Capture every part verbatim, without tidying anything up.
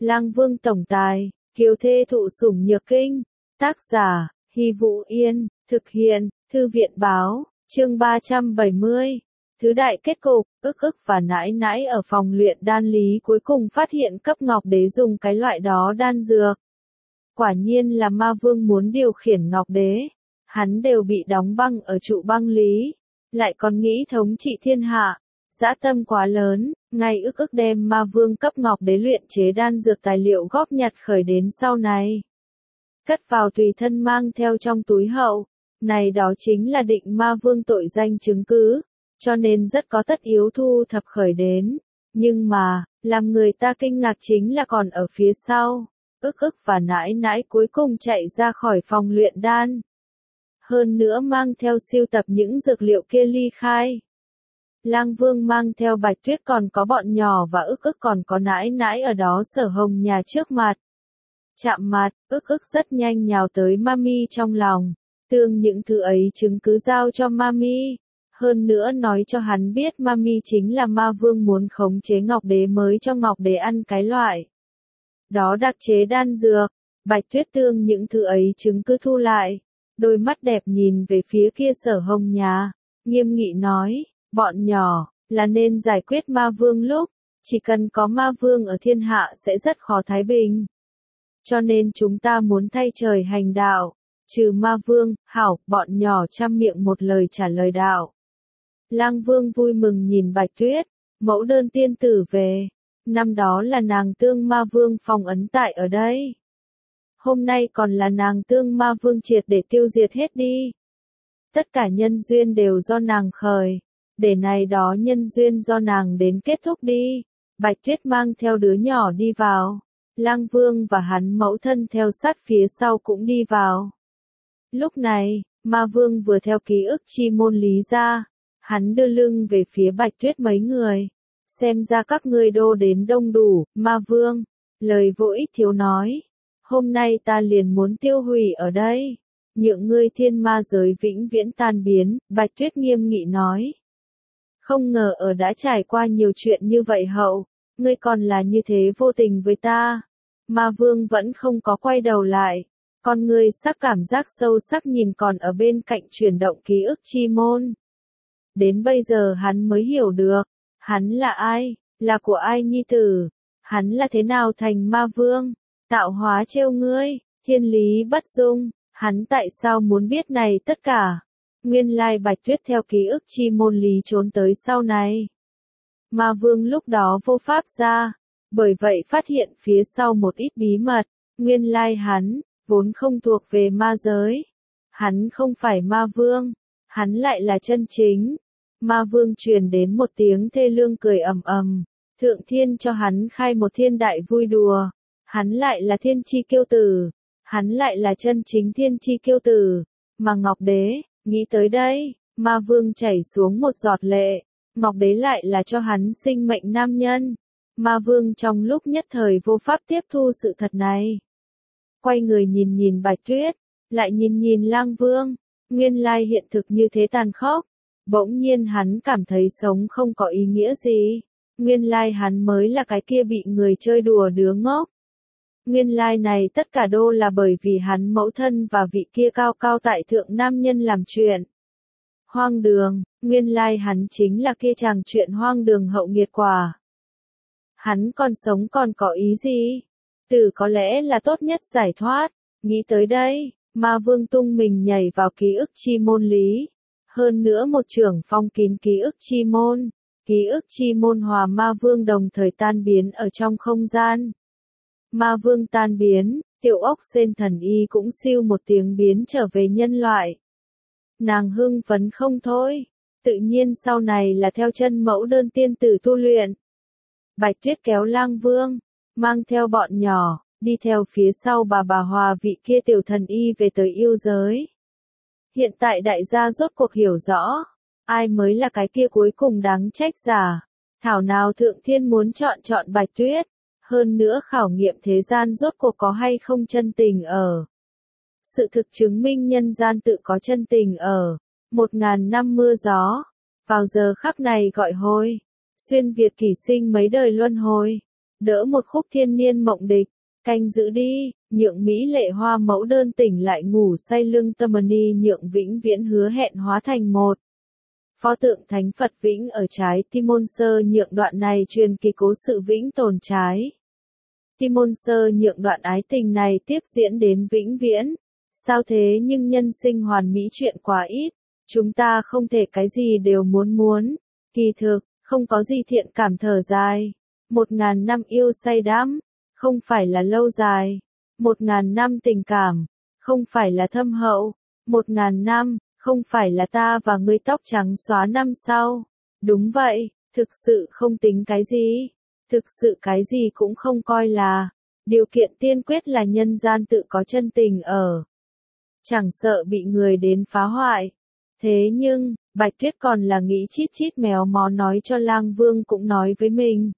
Lang Vương tổng tài, kiều thê thụ sủng nhược kinh. Tác giả, Hy Vũ Yên, thực hiện, Thư viện báo, chương ba trăm bảy mươi. Thứ đại kết cục, ức ức và nãi nãi ở phòng luyện đan lý cuối cùng phát hiện cấp ngọc đế dùng cái loại đó đan dược. Quả nhiên là ma vương muốn điều khiển ngọc đế. Hắn đều bị đóng băng ở trụ băng lý. Lại còn nghĩ thống trị thiên hạ. Dã tâm quá lớn, ngay ức ức đem ma vương cấp ngọc đế luyện chế đan dược tài liệu góp nhặt khởi đến sau này. Cất vào tùy thân mang theo trong túi hậu. Này đó chính là định ma vương tội danh chứng cứ. Cho nên rất có tất yếu thu thập khởi đến. Nhưng mà, làm người ta kinh ngạc chính là còn ở phía sau. Ức ức và nãi nãi cuối cùng chạy ra khỏi phòng luyện đan. Hơn nữa mang theo siêu tập những dược liệu kia ly khai. Lang Vương mang theo Bạch Tuyết còn có bọn nhỏ và ức ức còn có nãi nãi ở đó Sở Hồng nhà trước mặt. Chạm mặt, ức ức rất nhanh nhào tới Mami trong lòng. Tương những thứ ấy chứng cứ giao cho Mami. Hơn nữa nói cho hắn biết Mami chính là ma vương muốn khống chế Ngọc Đế mới cho Ngọc Đế ăn cái loại. Đó đặc chế đan dược. Bạch Tuyết tương những thứ ấy chứng cứ thu lại. Đôi mắt đẹp nhìn về phía kia Sở Hồng nhà. Nghiêm nghị nói, bọn nhỏ, là nên giải quyết ma vương lúc. Chỉ cần có ma vương ở thiên hạ sẽ rất khó thái bình. Cho nên chúng ta muốn thay trời hành đạo. Trừ ma vương, hảo, bọn nhỏ chăm miệng một lời trả lời đạo. Lang Vương vui mừng nhìn Bạch Tuyết, mẫu đơn tiên tử về. Năm đó là nàng tương ma vương phong ấn tại ở đây. Hôm nay còn là nàng tương ma vương triệt để tiêu diệt hết đi. Tất cả nhân duyên đều do nàng khởi. Để này đó nhân duyên do nàng đến kết thúc đi. Bạch Tuyết mang theo đứa nhỏ đi vào. Lang Vương và hắn mẫu thân theo sát phía sau cũng đi vào. Lúc này, ma vương vừa theo ký ức chi môn lý ra. Hắn đưa lưng về phía Bạch Tuyết mấy người. Xem ra các ngươi đô đến đông đủ, ma vương. Lời vô ích thiếu nói. Hôm nay ta liền muốn tiêu hủy ở đây. Nhượng ngươi thiên ma giới vĩnh viễn tan biến, Bạch Tuyết nghiêm nghị nói. Không ngờ ở đã trải qua nhiều chuyện như vậy hậu. Ngươi còn là như thế vô tình với ta. Ma vương vẫn không có quay đầu lại. Con ngươi sắc cảm giác sâu sắc nhìn còn ở bên cạnh chuyển động ký ức chi môn. Đến bây giờ hắn mới hiểu được, hắn là ai, là của ai nhi tử, hắn là thế nào thành ma vương, tạo hóa trêu ngươi, thiên lý bất dung, hắn tại sao muốn biết này tất cả. Nguyên lai Bạch Tuyết theo ký ức chi môn lý trốn tới sau này. Ma vương lúc đó vô pháp ra, bởi vậy phát hiện phía sau một ít bí mật, nguyên lai hắn, vốn không thuộc về ma giới. Hắn không phải ma vương, hắn lại là chân chính. Ma vương truyền đến một tiếng thê lương cười ầm ầm, thượng thiên cho hắn khai một thiên đại vui đùa. Hắn lại là thiên chi kiêu tử, hắn lại là chân chính thiên chi kiêu tử. Mà Ngọc Đế, nghĩ tới đây, ma vương chảy xuống một giọt lệ. Ngọc Đế lại là cho hắn sinh mệnh nam nhân. Ma vương trong lúc nhất thời vô pháp tiếp thu sự thật này. Quay người nhìn nhìn Bạch Tuyết, lại nhìn nhìn Lang Vương, nguyên lai hiện thực như thế tàn khốc. Bỗng nhiên hắn cảm thấy sống không có ý nghĩa gì. Nguyên lai hắn mới là cái kia bị người chơi đùa đứa ngốc. Nguyên lai này tất cả đô là bởi vì hắn mẫu thân và vị kia cao cao tại thượng nam nhân làm chuyện. Hoang đường, nguyên lai hắn chính là kia chàng chuyện hoang đường hậu nghiệt quả. Hắn còn sống còn có ý gì? Tử có lẽ là tốt nhất giải thoát. Nghĩ tới đây, ma vương tung mình nhảy vào ký ức chi môn lý. Hơn nữa một trưởng phong kín ký ức chi môn. Ký ức chi môn hòa ma vương đồng thời tan biến ở trong không gian. Ma vương tan biến, tiểu ốc sen thần y cũng siêu một tiếng biến trở về nhân loại. Nàng hưng phấn không thôi. Tự nhiên sau này là theo chân mẫu đơn tiên tử tu luyện. Bạch Tuyết kéo Lang Vương, mang theo bọn nhỏ, đi theo phía sau bà bà hòa vị kia tiểu thần y về tới yêu giới. Hiện tại đại gia rốt cuộc hiểu rõ, ai mới là cái kia cuối cùng đáng trách giả. Thảo nào thượng thiên muốn chọn chọn Bạch Tuyết, hơn nữa khảo nghiệm thế gian rốt cuộc có hay không chân tình ở. Sự thực chứng minh nhân gian tự có chân tình ở, một ngàn năm mưa gió, vào giờ khắc này gọi hồi, xuyên Việt kỷ sinh mấy đời luân hồi. đỡ một khúc thiên niên mộng địch, canh giữ đi, nhượng mỹ lệ hoa mẫu đơn tỉnh lại ngủ say lưng tâm ni nhượng vĩnh viễn hứa hẹn hóa thành một. Pho tượng thánh Phật vĩnh ở trái tim môn sơ nhượng đoạn này truyền kỳ cố sự vĩnh tồn trái. Tim môn sơ nhượng đoạn ái tình này tiếp diễn đến vĩnh viễn. Sao thế nhưng nhân sinh hoàn mỹ chuyện quá ít, chúng ta không thể cái gì đều muốn muốn. Kỳ thực, không có gì thiện cảm thở dài. Một ngàn năm yêu say đắm, không phải là lâu dài. Một ngàn năm tình cảm, không phải là thâm hậu. Một ngàn năm, không phải là ta và ngươi tóc trắng xóa năm sau. Đúng vậy, thực sự không tính cái gì. Thực sự cái gì cũng không coi là. Điều kiện tiên quyết là nhân gian tự có chân tình ở. Chẳng sợ bị người đến phá hoại. Thế nhưng, Bạch Tuyết còn là nghĩ chít chít méo mó nói cho Lang Vương cũng nói với mình.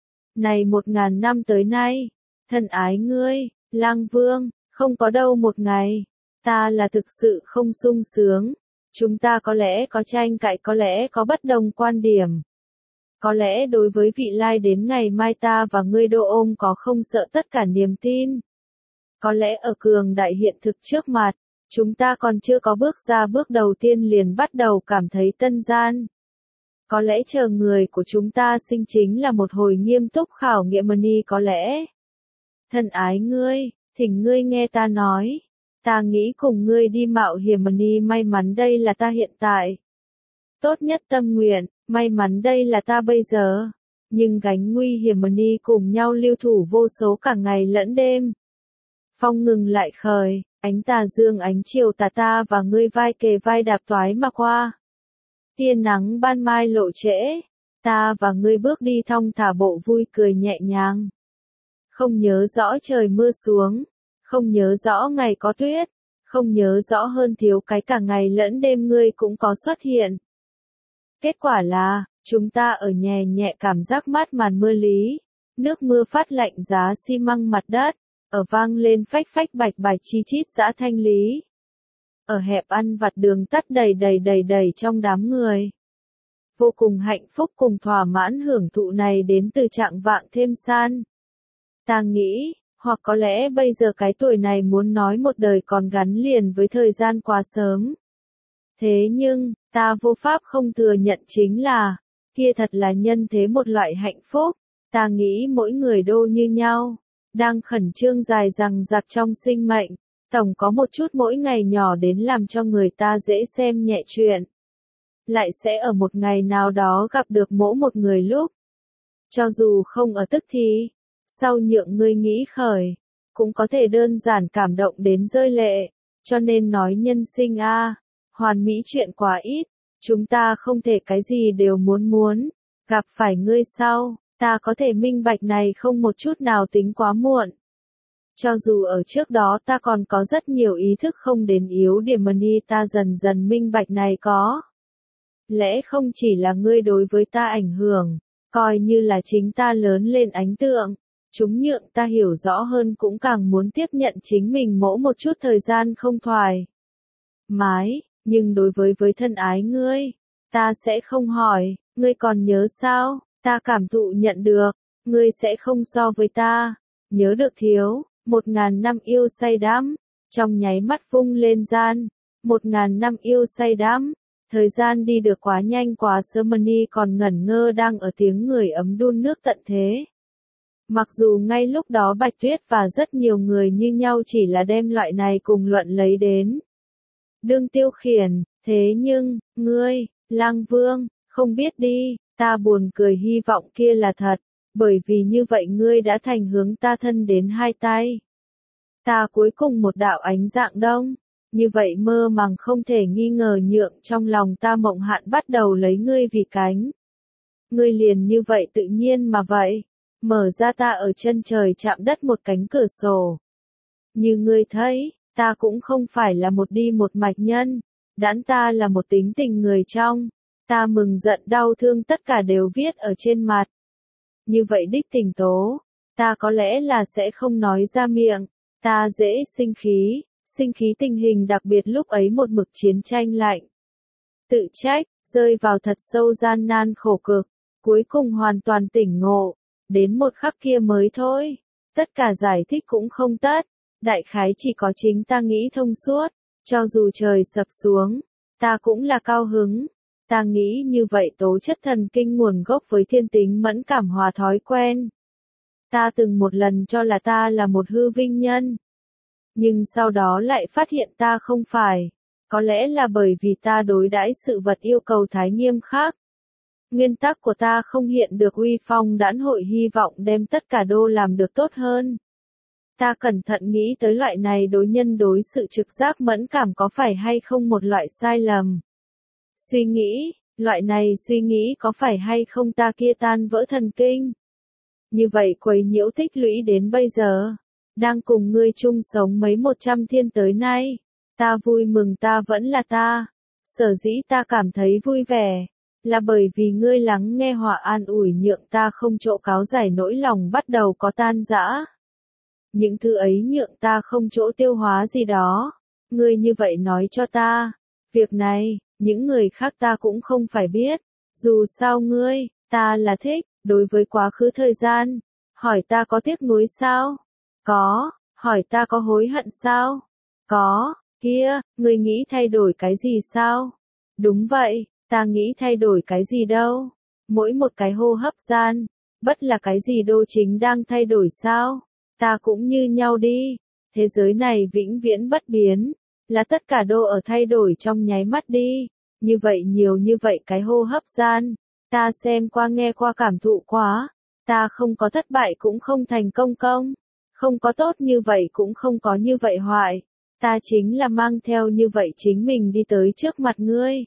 Này một ngàn năm tới nay, thân ái ngươi, Lang Vương, không có đâu một ngày, ta là thực sự không sung sướng. Chúng ta có lẽ có tranh cãi, có lẽ có bất đồng quan điểm. Có lẽ đối với vị lai đến ngày mai ta và ngươi đô ôm có không sợ tất cả niềm tin. Có lẽ ở cường đại hiện thực trước mặt, chúng ta còn chưa có bước ra bước đầu tiên liền bắt đầu cảm thấy tân gian. Có lẽ chờ người của chúng ta sinh chính là một hồi nghiêm túc khảo nghiệm mani có lẽ. Thân ái ngươi, thỉnh ngươi nghe ta nói. Ta nghĩ cùng ngươi đi mạo hiểm mani may mắn đây là ta hiện tại. Tốt nhất tâm nguyện, may mắn đây là ta bây giờ. Nhưng gánh nguy hiểm mani cùng nhau lưu thủ vô số cả ngày lẫn đêm. Phong ngừng lại khởi. Ánh tà dương ánh chiều tà ta và ngươi vai kề vai đạp toái mà qua. Tia nắng ban mai lộ trễ, ta và ngươi bước đi thong thả bộ vui cười nhẹ nhàng. Không nhớ rõ trời mưa xuống, không nhớ rõ ngày có tuyết, không nhớ rõ hơn thiếu cái cả ngày lẫn đêm ngươi cũng có xuất hiện. Kết quả là, chúng ta ở nhẹ nhẹ cảm giác mát màn mưa lý, nước mưa phát lạnh giá xi măng mặt đất. Ở vang lên phách phách bạch bạch chi chít dã thanh lý. Ở hẹp ăn vặt đường tắt đầy đầy đầy đầy trong đám người. Vô cùng hạnh phúc cùng thỏa mãn hưởng thụ này đến từ trạng vạng thêm san. Ta nghĩ, hoặc có lẽ bây giờ cái tuổi này muốn nói một đời còn gắn liền với thời gian quá sớm. Thế nhưng, ta vô pháp không thừa nhận chính là, kia thật là nhân thế một loại hạnh phúc. Ta nghĩ mỗi người đô như nhau. Đang khẩn trương dài dằng dặc trong sinh mệnh, tổng có một chút mỗi ngày nhỏ đến làm cho người ta dễ xem nhẹ chuyện. Lại sẽ ở một ngày nào đó gặp được mỗi một người lúc. Cho dù không ở tức thì, sau nhượng ngươi nghĩ khởi, cũng có thể đơn giản cảm động đến rơi lệ. Cho nên nói nhân sinh a, hoàn mỹ chuyện quá ít, chúng ta không thể cái gì đều muốn muốn, gặp phải ngươi sau. Ta có thể minh bạch này không một chút nào tính quá muộn. Cho dù ở trước đó ta còn có rất nhiều ý thức không đến yếu điểm mani ta dần dần minh bạch này có. Lẽ không chỉ là ngươi đối với ta ảnh hưởng, coi như là chính ta lớn lên ánh tượng. Chúng nhượng ta hiểu rõ hơn cũng càng muốn tiếp nhận chính mình mỗi một chút thời gian không thoải mái, nhưng đối với với thân ái ngươi, ta sẽ không hỏi, ngươi còn nhớ sao? Ta cảm thụ nhận được, ngươi sẽ không so với ta, nhớ được thiếu, một ngàn năm yêu say đắm, trong nháy mắt vung lên gian, một ngàn năm yêu say đắm, thời gian đi được quá nhanh quá sớm mani còn ngẩn ngơ đang ở tiếng người ấm đun nước tận thế. Mặc dù ngay lúc đó Bạch Tuyết và rất nhiều người như nhau chỉ là đem loại này cùng luận lấy đến. Đương tiêu khiển, thế nhưng, ngươi, Lang Vương, không biết đi. Ta buồn cười hy vọng kia là thật, bởi vì như vậy ngươi đã thành hướng ta thân đến hai tay. Ta cuối cùng một đạo ánh dạng đông, như vậy mơ màng không thể nghi ngờ nhượng trong lòng ta mộng hạn bắt đầu lấy ngươi vì cánh. Ngươi liền như vậy tự nhiên mà vậy, mở ra ta ở chân trời chạm đất một cánh cửa sổ. Như ngươi thấy, ta cũng không phải là một đi một mạch nhân, đãn ta là một tính tình người trong. Ta mừng giận đau thương tất cả đều viết ở trên mặt. Như vậy đích tình tố, ta có lẽ là sẽ không nói ra miệng, ta dễ sinh khí, sinh khí tình hình đặc biệt lúc ấy một mực chiến tranh lạnh. Tự trách, rơi vào thật sâu gian nan khổ cực, cuối cùng hoàn toàn tỉnh ngộ, đến một khắc kia mới thôi. Tất cả giải thích cũng không tất, đại khái chỉ có chính ta nghĩ thông suốt, cho dù trời sập xuống, ta cũng là cao hứng. Ta nghĩ như vậy tố chất thần kinh nguồn gốc với thiên tính mẫn cảm hòa thói quen. Ta từng một lần cho là ta là một hư vinh nhân. Nhưng sau đó lại phát hiện ta không phải. Có lẽ là bởi vì ta đối đãi sự vật yêu cầu thái nghiêm khắc. Nguyên tắc của ta không hiện được uy phong đãn hội hy vọng đem tất cả đô làm được tốt hơn. Ta cẩn thận nghĩ tới loại này đối nhân đối sự trực giác mẫn cảm có phải hay không một loại sai lầm. Suy nghĩ, loại này suy nghĩ có phải hay không ta kia tan vỡ thần kinh. Như vậy quấy nhiễu tích lũy đến bây giờ, đang cùng ngươi chung sống mấy một trăm thiên tới nay, ta vui mừng ta vẫn là ta, sở dĩ ta cảm thấy vui vẻ, là bởi vì ngươi lắng nghe hòa an ủi nhượng ta không chỗ cáo giải nỗi lòng bắt đầu có tan rã. Những thứ ấy nhượng ta không chỗ tiêu hóa gì đó, ngươi như vậy nói cho ta, việc này, những người khác ta cũng không phải biết, dù sao ngươi, ta là thích, đối với quá khứ thời gian, hỏi ta có tiếc nuối sao? Có, hỏi ta có hối hận sao? Có, kia, ngươi nghĩ thay đổi cái gì sao? Đúng vậy, ta nghĩ thay đổi cái gì đâu? Mỗi một cái hô hấp gian, bất là cái gì đô chính đang thay đổi sao? Ta cũng như nhau đi, thế giới này vĩnh viễn bất biến, là tất cả đô ở thay đổi trong nháy mắt đi, như vậy nhiều như vậy cái hô hấp gian, ta xem qua nghe qua cảm thụ quá, ta không có thất bại cũng không thành công công, không có tốt như vậy cũng không có như vậy hoại, ta chính là mang theo như vậy chính mình đi tới trước mặt ngươi.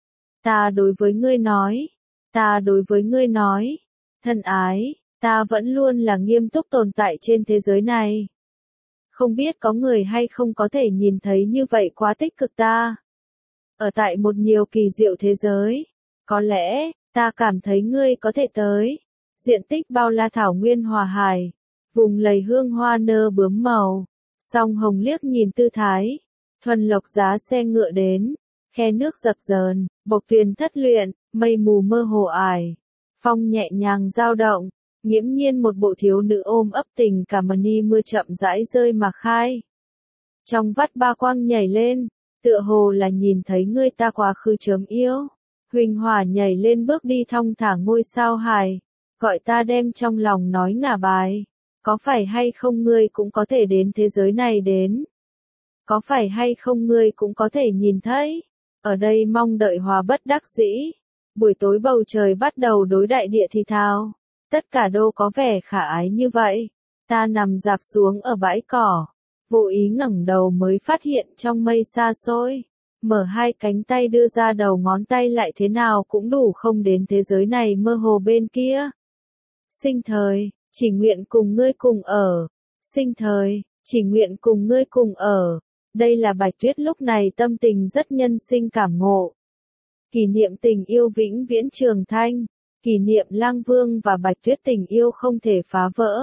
Ta đối với ngươi nói, ta đối với ngươi nói, thân ái, ta vẫn luôn là nghiêm túc tồn tại trên thế giới này. Không biết có người hay không có thể nhìn thấy như vậy quá tích cực ta. Ở tại một nhiều kỳ diệu thế giới, có lẽ, ta cảm thấy ngươi có thể tới. Diện tích bao la thảo nguyên hòa hải, vùng lầy hương hoa nơ bướm màu, song hồng liếc nhìn tư thái, thuần lộc giá xe ngựa đến, khe nước dập dờn, bộc tuyền thất luyện, mây mù mơ hồ ải, phong nhẹ nhàng dao động, nghiễm nhiên một bộ thiếu nữ ôm ấp tình cả mani mưa chậm rãi rơi mà khai. Trong vắt ba quang nhảy lên, tựa hồ là nhìn thấy ngươi ta quá khứ chớm yêu, huỳnh hỏa nhảy lên bước đi thong thả ngôi sao hài, gọi ta đem trong lòng nói ngả bài, có phải hay không ngươi cũng có thể đến thế giới này đến? Có phải hay không ngươi cũng có thể nhìn thấy? Ở đây mong đợi hòa bất đắc dĩ, buổi tối bầu trời bắt đầu đối đại địa thì thào, tất cả đô có vẻ khả ái như vậy, ta nằm dạp xuống ở bãi cỏ, vô ý ngẩng đầu mới phát hiện trong mây xa xôi, mở hai cánh tay đưa ra đầu ngón tay lại thế nào cũng đủ không đến thế giới này mơ hồ bên kia. Sinh thời, chỉ nguyện cùng ngươi cùng ở. Sinh thời, chỉ nguyện cùng ngươi cùng ở. Đây là Bạch Tuyết lúc này tâm tình rất nhân sinh cảm ngộ. Kỷ niệm tình yêu vĩnh viễn trường thanh. Kỷ niệm Lang Vương và Bạch Tuyết tình yêu không thể phá vỡ.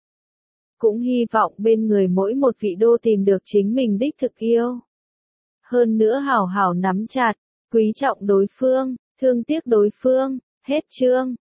Cũng hy vọng bên người mỗi một vị đô tìm được chính mình đích thực yêu. Hơn nữa hảo hảo nắm chặt, quý trọng đối phương, thương tiếc đối phương. Hết chương.